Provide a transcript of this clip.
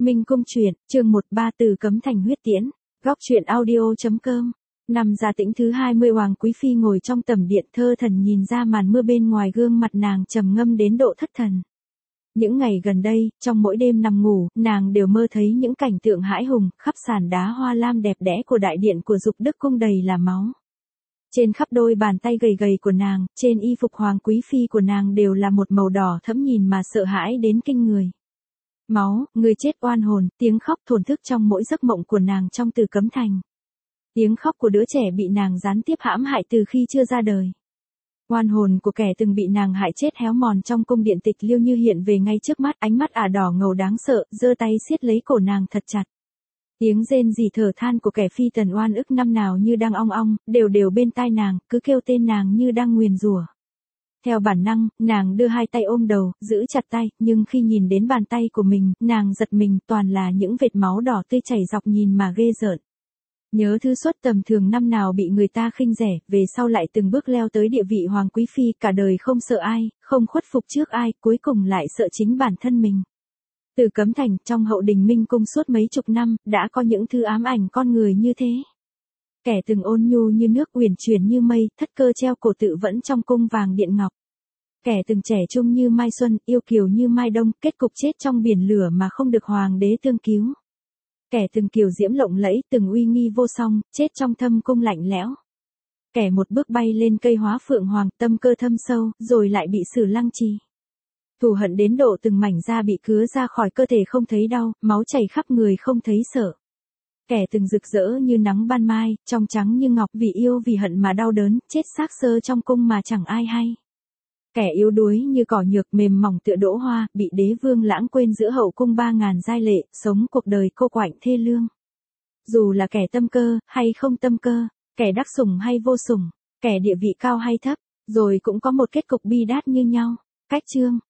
Minh Cung truyện, chương 13 Từ Cấm Thành Huyết Tiễn, góc truyện audio.com. Nằm Gia Tĩnh thứ 20 Hoàng Quý Phi ngồi trong tầm điện thơ thần nhìn ra màn mưa bên ngoài, gương mặt nàng trầm ngâm đến độ thất thần. Những ngày gần đây, trong mỗi đêm nằm ngủ, nàng đều mơ thấy những cảnh tượng hãi hùng, khắp sàn đá hoa lam đẹp đẽ của đại điện của Dục Đức Cung đầy là máu. Trên khắp đôi bàn tay gầy gầy của nàng, trên y phục Hoàng Quý Phi của nàng đều là một màu đỏ thẫm nhìn mà sợ hãi đến kinh người. Máu, người chết oan hồn, tiếng khóc thổn thức trong mỗi giấc mộng của nàng trong Từ Cấm Thành. Tiếng khóc của đứa trẻ bị nàng gián tiếp hãm hại từ khi chưa ra đời. Oan hồn của kẻ từng bị nàng hại chết héo mòn trong cung điện tịch liêu như hiện về ngay trước mắt, ánh mắt ả đỏ ngầu đáng sợ, giơ tay siết lấy cổ nàng thật chặt. Tiếng rên rỉ thở than của kẻ phi tần oan ức năm nào như đang ong ong, đều bên tai nàng, cứ kêu tên nàng như đang nguyền rủa. Theo bản năng, nàng đưa hai tay ôm đầu, giữ chặt tay, nhưng khi nhìn đến bàn tay của mình, nàng giật mình, toàn là những vệt máu đỏ tươi chảy dọc nhìn mà ghê rợn. Nhớ thư xuất tầm thường năm nào bị người ta khinh rẻ, về sau lại từng bước leo tới địa vị Hoàng Quý Phi, cả đời không sợ ai, không khuất phục trước ai, cuối cùng lại sợ chính bản thân mình. Từ Cấm Thành, trong hậu đình Minh Cung suốt mấy chục năm, đã có những thứ ám ảnh con người như thế. Kẻ từng ôn nhu như nước, uyển chuyển như mây, thất cơ treo cổ tự vẫn trong cung vàng điện ngọc. Kẻ từng trẻ trung như mai xuân, yêu kiều như mai đông, kết cục chết trong biển lửa mà không được hoàng đế tương cứu. Kẻ từng kiều diễm lộng lẫy, từng uy nghi vô song, chết trong thâm cung lạnh lẽo. Kẻ một bước bay lên cây hóa phượng hoàng, tâm cơ thâm sâu, rồi lại bị xử lăng trì. Thù hận đến độ từng mảnh da bị cứa ra khỏi cơ thể không thấy đau, máu chảy khắp người không thấy sợ. Kẻ từng rực rỡ như nắng ban mai, trong trắng như ngọc, vì yêu vì hận mà đau đớn, chết xác xơ trong cung mà chẳng ai hay. Kẻ yếu đuối như cỏ nhược, mềm mỏng tựa đỗ hoa, bị đế vương lãng quên giữa hậu cung 3000 giai lệ, sống cuộc đời cô quạnh thê lương. Dù là kẻ tâm cơ, hay không tâm cơ, kẻ đắc sủng hay vô sủng, kẻ địa vị cao hay thấp, rồi cũng có một kết cục bi đát như nhau. Cách chương